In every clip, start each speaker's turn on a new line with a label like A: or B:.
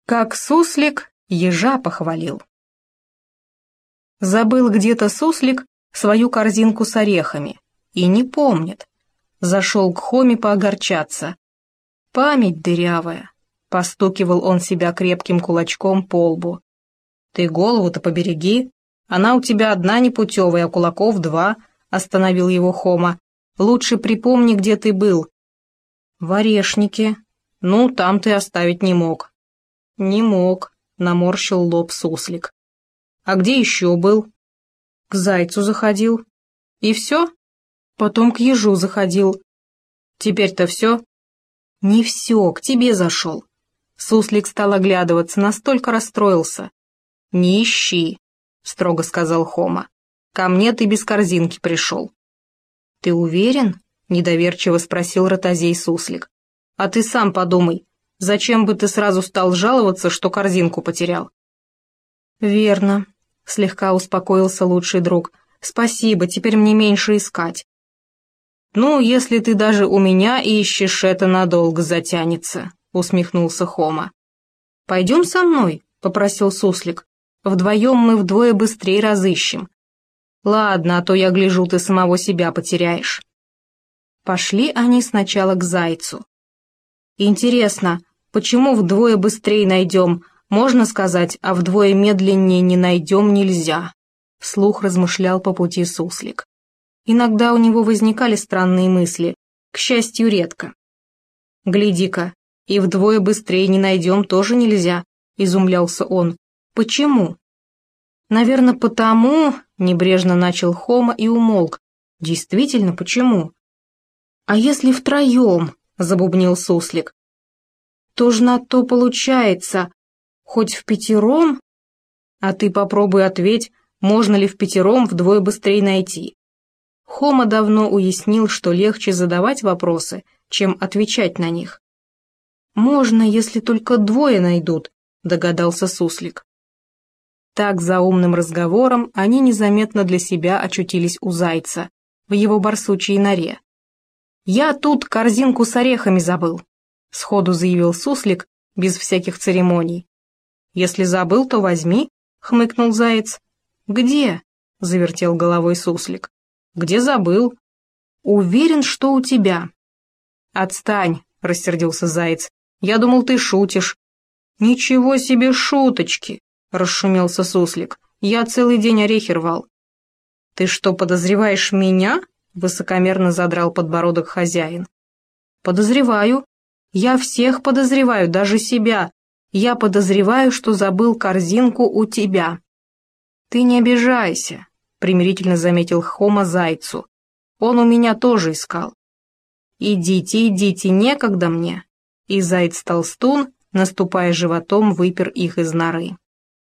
A: Как суслик ежа похвалил. Забыл где-то суслик свою корзинку с орехами и не помнит. Зашел к Хоме поогорчаться. Память дырявая. Постукивал он себя крепким кулачком по лбу. Ты голову-то побереги, она у тебя одна непутевая, а кулаков два, остановил его Хома. Лучше припомни, где ты был. В Орешнике. Ну, там ты оставить не мог. Не мог, наморщил лоб суслик. А где еще был? К зайцу заходил. И все? Потом к ежу заходил. Теперь-то все? Не все, к тебе зашел. Суслик стал оглядываться, настолько расстроился. Не ищи, строго сказал Хома. Ко мне ты без корзинки пришел. Ты уверен? Недоверчиво спросил ротозей суслик. А ты сам подумай. Зачем бы ты сразу стал жаловаться, что корзинку потерял? Верно, слегка успокоился лучший друг. Спасибо, теперь мне меньше искать. Ну, если ты даже у меня ищешь, это надолго затянется, усмехнулся Хома. Пойдем со мной, попросил суслик. Вдвоем мы вдвое быстрее разыщем. Ладно, а то я гляжу, ты самого себя потеряешь. Пошли они сначала к зайцу. Интересно, почему вдвое быстрее найдем, можно сказать, а вдвое медленнее не найдем нельзя? Вслух размышлял по пути суслик. Иногда у него возникали странные мысли, к счастью, редко. «Гляди-ка, и вдвое быстрее не найдем тоже нельзя», — изумлялся он. «Почему?» «Наверное, потому», — небрежно начал Хома и умолк. «Действительно, почему?» «А если втроем?» — забубнил суслик. «То ж на то получается. Хоть в пятером?» «А ты попробуй ответь, можно ли в пятером вдвое быстрее найти?» Хома давно уяснил, что легче задавать вопросы, чем отвечать на них. «Можно, если только двое найдут», — догадался суслик. Так за умным разговором они незаметно для себя очутились у зайца, в его барсучьей норе. «Я тут корзинку с орехами забыл», — сходу заявил суслик, без всяких церемоний. «Если забыл, то возьми», — хмыкнул заяц. «Где?» — завертел головой суслик. «Где забыл?» «Уверен, что у тебя». «Отстань», — рассердился заяц. «Я думал, ты шутишь». «Ничего себе шуточки», — расшумелся суслик. «Я целый день орехи рвал». «Ты что, подозреваешь меня?» — высокомерно задрал подбородок хозяин. «Подозреваю. Я всех подозреваю, даже себя. Я подозреваю, что забыл корзинку у тебя». «Ты не обижайся», — примирительно заметил Хома зайцу. «Он у меня тоже искал». «Идите, идите, некогда мне». И заяц-толстун, наступая животом, выпер их из норы.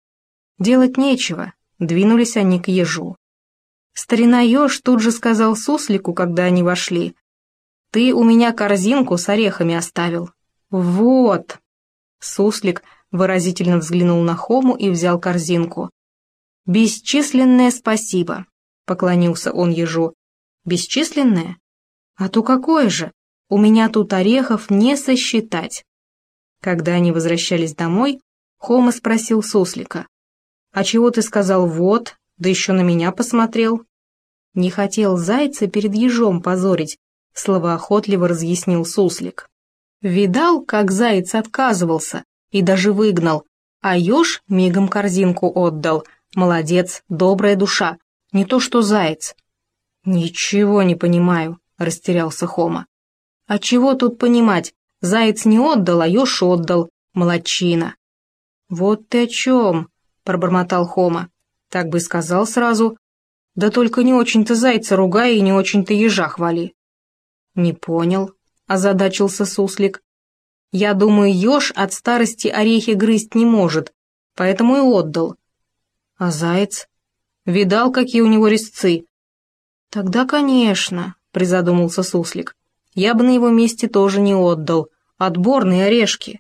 A: Делать нечего, двинулись они к ежу. Старина еж тут же сказал суслику, когда они вошли: «Ты у меня корзинку с орехами оставил». «Вот». Суслик выразительно взглянул на Хому и взял корзинку. «Бесчисленное спасибо», — поклонился он ежу. «Бесчисленное? А то какое же? У меня тут орехов не сосчитать». Когда они возвращались домой, Хома спросил суслика: «А чего ты сказал «вот», да еще на меня посмотрел?» «Не хотел зайца перед ежом позорить», — словоохотливо разъяснил суслик. «Видал, как заяц отказывался и даже выгнал, а еж мигом корзинку отдал. Молодец, добрая душа, не то что заяц». «Ничего не понимаю», — растерялся Хома. «А чего тут понимать? Заяц не отдал, а еж отдал. Молодчина». «Вот ты о чем», — пробормотал Хома. «Так бы и сказал сразу. Да только не очень-то зайца ругай и не очень-то ежа хвали». «Не понял», — озадачился суслик. «Я думаю, еж от старости орехи грызть не может, поэтому и отдал». «А заяц? Видал, какие у него резцы?» «Тогда, конечно», — призадумался суслик. «Я бы на его месте тоже не отдал. Отборные орешки».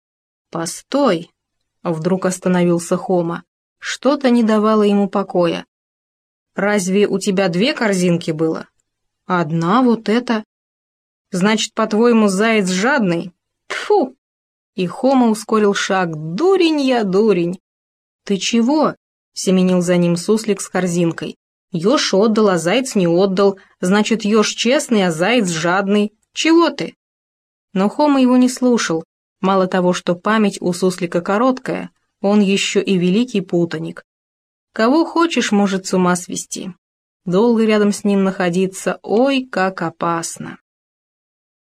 A: «Постой», — вдруг остановился Хома. Что-то не давало ему покоя. «Разве у тебя две корзинки было?» «Одна, вот эта». «Значит, по-твоему, заяц жадный?» «Тьфу!» И Хома ускорил шаг. «Дурень я, дурень!» «Ты чего?» — семенил за ним суслик с корзинкой. «Еж отдал, а заяц не отдал. Значит, еж честный, а заяц жадный. Чего ты?» Но Хома его не слушал. Мало того, что память у суслика короткая, он еще и великий путаник. Кого хочешь, может с ума свести. Долго рядом с ним находиться, ой, как опасно.